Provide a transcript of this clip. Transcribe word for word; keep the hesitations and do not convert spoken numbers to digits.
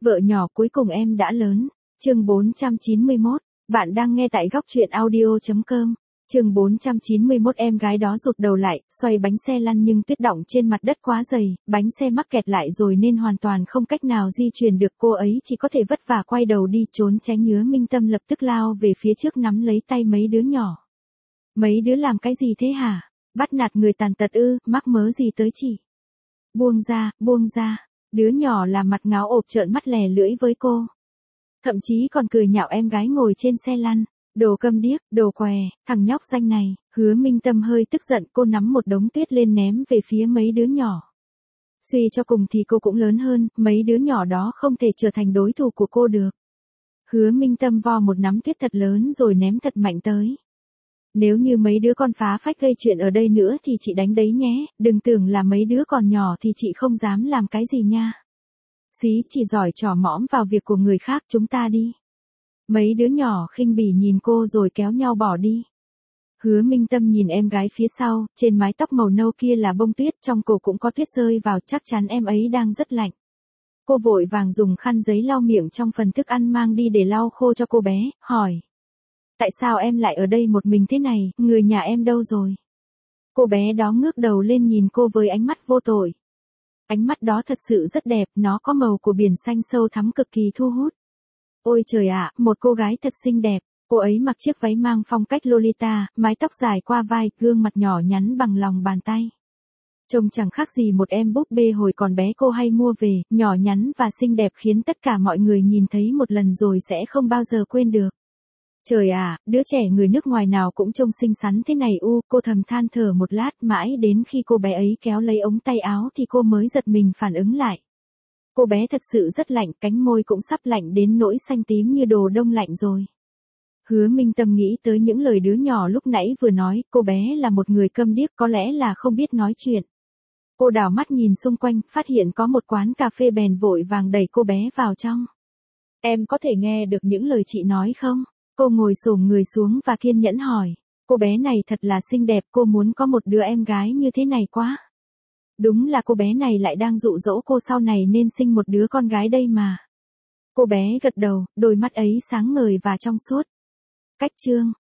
Vợ nhỏ cuối cùng em đã lớn. Chương bốn trăm chín mươi mốt. Bạn đang nghe tại góc truyện audio chấm com. Chương bốn trăm chín mươi mốt. Em gái đó rụt đầu lại, xoay bánh xe lăn nhưng tuyết đọng trên mặt đất quá dày, bánh xe mắc kẹt lại rồi nên hoàn toàn không cách nào di chuyển được. Cô ấy chỉ có thể vất vả quay đầu đi trốn tránh. Hứa Minh Tâm lập tức lao về phía trước nắm lấy tay mấy đứa nhỏ. Mấy đứa làm cái gì thế hả? Bắt nạt người tàn tật ư, mắc mớ gì tới chị? Buông ra, buông ra. Đứa nhỏ là mặt ngáo ộp trợn mắt lè lưỡi với cô. Thậm chí còn cười nhạo em gái ngồi trên xe lăn. Đồ câm điếc, đồ què, thằng nhóc danh này. Hứa Minh Tâm hơi tức giận, cô nắm một đống tuyết lên ném về phía mấy đứa nhỏ. Suy cho cùng thì cô cũng lớn hơn, mấy đứa nhỏ đó không thể trở thành đối thủ của cô được. Hứa Minh Tâm vo một nắm tuyết thật lớn rồi ném thật mạnh tới. Nếu như mấy đứa con phá phách gây chuyện ở đây nữa thì chị đánh đấy nhé, đừng tưởng là mấy đứa còn nhỏ thì chị không dám làm cái gì nha. Xí chỉ giỏi trò mõm vào việc của người khác, chúng ta đi. Mấy đứa nhỏ khinh bỉ nhìn cô rồi kéo nhau bỏ đi. Hứa Minh Tâm nhìn em gái phía sau, trên mái tóc màu nâu kia là bông tuyết, trong cổ cũng có tuyết rơi vào, chắc chắn em ấy đang rất lạnh. Cô vội vàng dùng khăn giấy lau miệng trong phần thức ăn mang đi để lau khô cho cô bé, hỏi. Tại sao em lại ở đây một mình thế này, người nhà em đâu rồi? Cô bé đó ngước đầu lên nhìn cô với ánh mắt vô tội. Ánh mắt đó thật sự rất đẹp, nó có màu của biển xanh sâu thắm cực kỳ thu hút. Ôi trời ạ, một cô gái thật xinh đẹp. Cô ấy mặc chiếc váy mang phong cách Lolita, mái tóc dài qua vai, gương mặt nhỏ nhắn bằng lòng bàn tay. Trông chẳng khác gì một em búp bê hồi còn bé cô hay mua về, nhỏ nhắn và xinh đẹp khiến tất cả mọi người nhìn thấy một lần rồi sẽ không bao giờ quên được. Trời à, đứa trẻ người nước ngoài nào cũng trông xinh xắn thế này u, cô thầm than thở một lát, mãi đến khi cô bé ấy kéo lấy ống tay áo thì cô mới giật mình phản ứng lại. Cô bé thật sự rất lạnh, cánh môi cũng sắp lạnh đến nỗi xanh tím như đồ đông lạnh rồi. Hứa Minh Tâm nghĩ tới những lời đứa nhỏ lúc nãy vừa nói, cô bé là một người câm điếc, có lẽ là không biết nói chuyện. Cô đảo mắt nhìn xung quanh, phát hiện có một quán cà phê bèn vội vàng đẩy cô bé vào trong. Em có thể nghe được những lời chị nói không? Cô ngồi xổm người xuống và kiên nhẫn hỏi. Cô bé này thật là xinh đẹp, cô muốn có một đứa em gái như thế này quá. Đúng là cô bé này lại đang dụ dỗ cô sau này nên sinh một đứa con gái đây mà. Cô bé gật đầu, đôi mắt ấy sáng ngời và trong suốt. Cách chương